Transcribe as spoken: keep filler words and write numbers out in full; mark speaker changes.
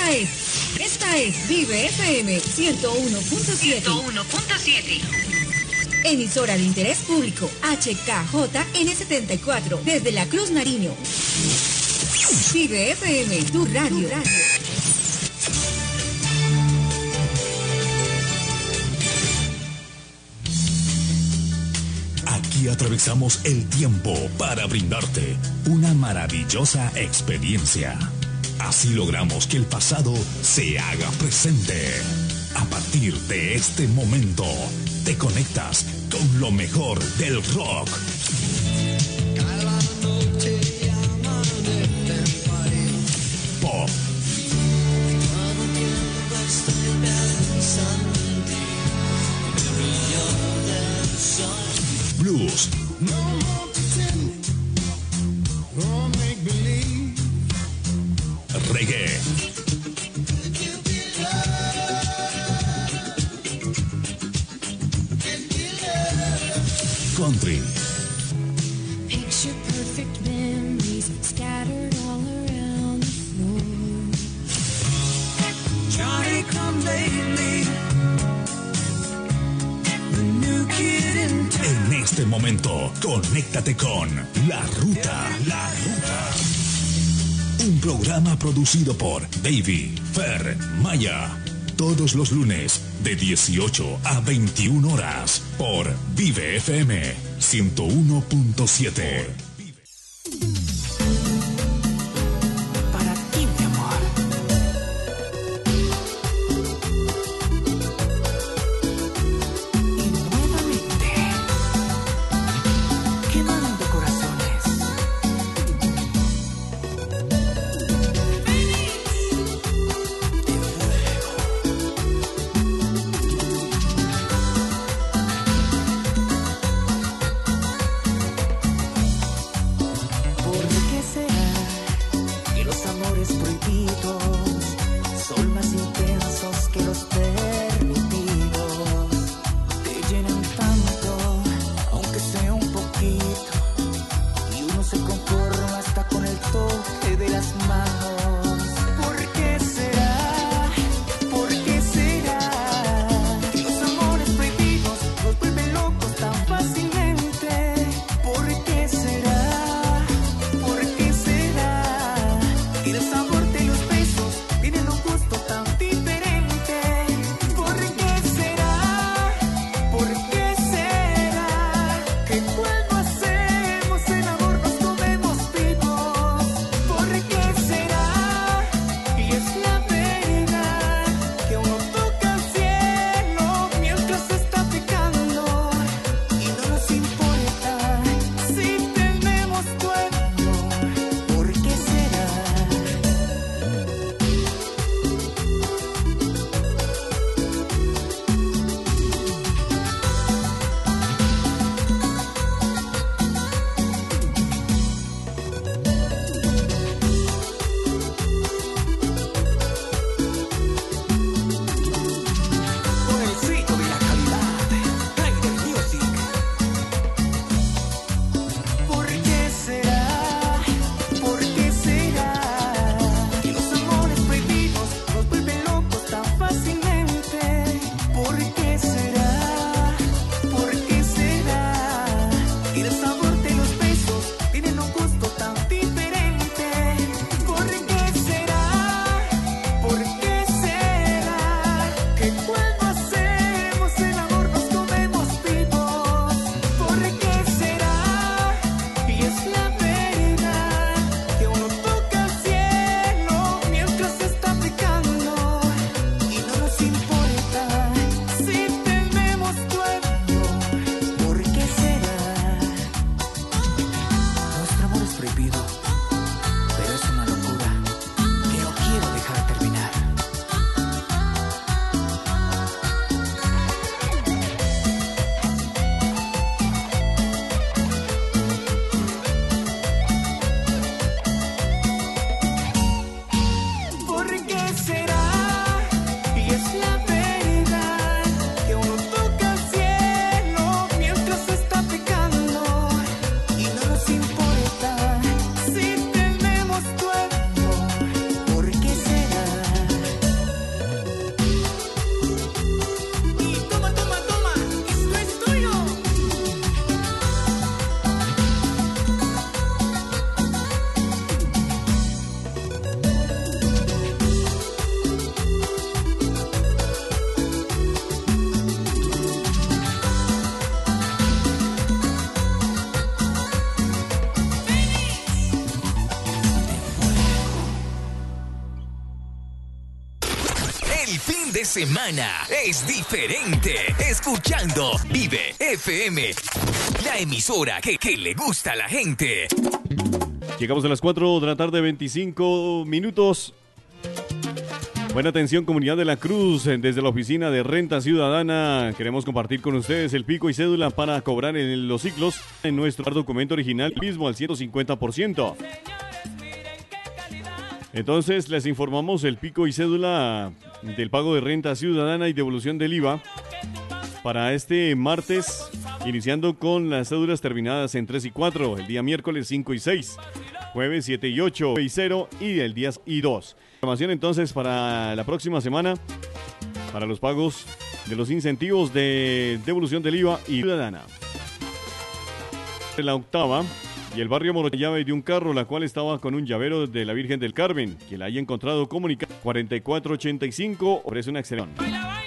Speaker 1: Esta es, esta es Vive F M ciento uno punto siete. ciento uno punto siete. Emisora de interés público, H K J N setenta y cuatro, desde La Cruz, Nariño. Vive F M, tu radio. Tu radio.
Speaker 2: Aquí atravesamos el tiempo para brindarte una maravillosa experiencia. Así logramos que el pasado se haga presente. A partir de este momento, te conectas con lo mejor del rock. Pop. Blues. Reggae. Country.
Speaker 3: Picture perfect memories scattered all around the floor. Johnny come lately. The new kid in town.
Speaker 2: En este momento, conéctate con La Ruta. La Ruta. Un programa producido por Davey, Fer, Maya. Todos los lunes, de dieciocho a veintiuna horas, por Vive F M ciento uno punto siete.
Speaker 3: Para ti, mi amor. Y nuevamente, quemando corazones.
Speaker 4: El fin de semana es diferente. Escuchando Vive F M, la emisora que, que le gusta a la gente.
Speaker 5: Llegamos a las cuatro de la tarde, veinticinco minutos. Buena atención, comunidad de la Cruz. Desde la oficina de Renta Ciudadana queremos compartir con ustedes el pico y cédula para cobrar en los ciclos en nuestro documento original mismo al ciento cincuenta por ciento. Entonces les informamos el pico y cédula del pago de renta ciudadana y devolución del I V A para este martes, iniciando con las cédulas terminadas en tres y cuatro, el día miércoles cinco y seis, jueves siete y ocho y cero y el día y dos. Información entonces para la próxima semana para los pagos de los incentivos de devolución del I V A y ciudadana. La octava y el barrio Morollave de un carro, la cual estaba con un llavero de la Virgen del Carmen, que la haya encontrado comunicada cuarenta y cuatro ochenta y cinco, ofrece una excelente.